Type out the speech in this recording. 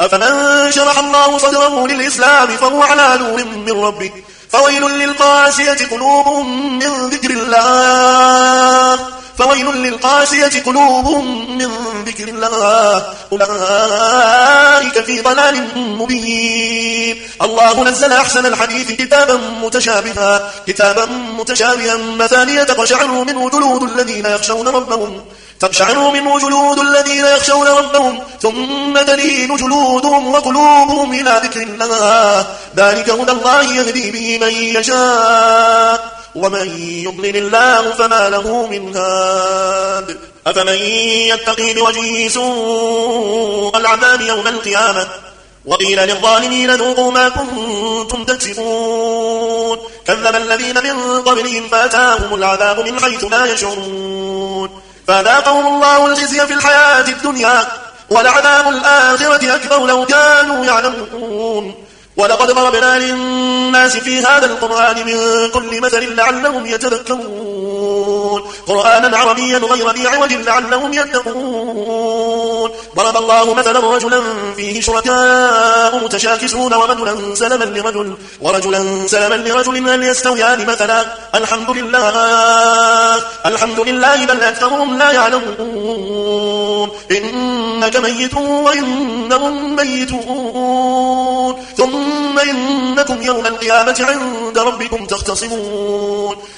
أفمن شرح الله صدره للإسلام فهو على نور من ربه فويل للقاسية قلوبهم من ذكر الله أولئك في ضلال مبين. الله نزل أحسن الحديث كتابا متشابها مثانية تقشعر منه جلود الذين يخشون ربهم ثم تلين جلودهم وقلوبهم إلى ذكر الله ذلك هدى الله يهدي به من يشاء ومن يضلل الله فما له من هاد. أفمن يتقي بوجهه سوء العذاب يوم القيامة وقيل للظالمين ذوقوا ما كنتم تكسبون كذب الذين من قبلهم فأتاهم العذاب من حيث لا يشعرون فذاقهم الله الخزي في الحياة الدنيا ولعذاب الآخرة أكبر لو كانوا يعلمون. ولقد ضربنا للناس في هذا القرآن من كل مثل لعلهم يتذكرون قرآنا عربيا غير ذي عوج لعلهم يتقون. ضرب الله مثلا رجلا فيه شركاء متشاكسون ورجلا سلما لرجل هل يستويان مثلا الحمد لله بل أكثرهم لا يعلمون. إنك ميت وإنهم ميتون ثم إنكم يوم القيامة عند ربكم تختصمون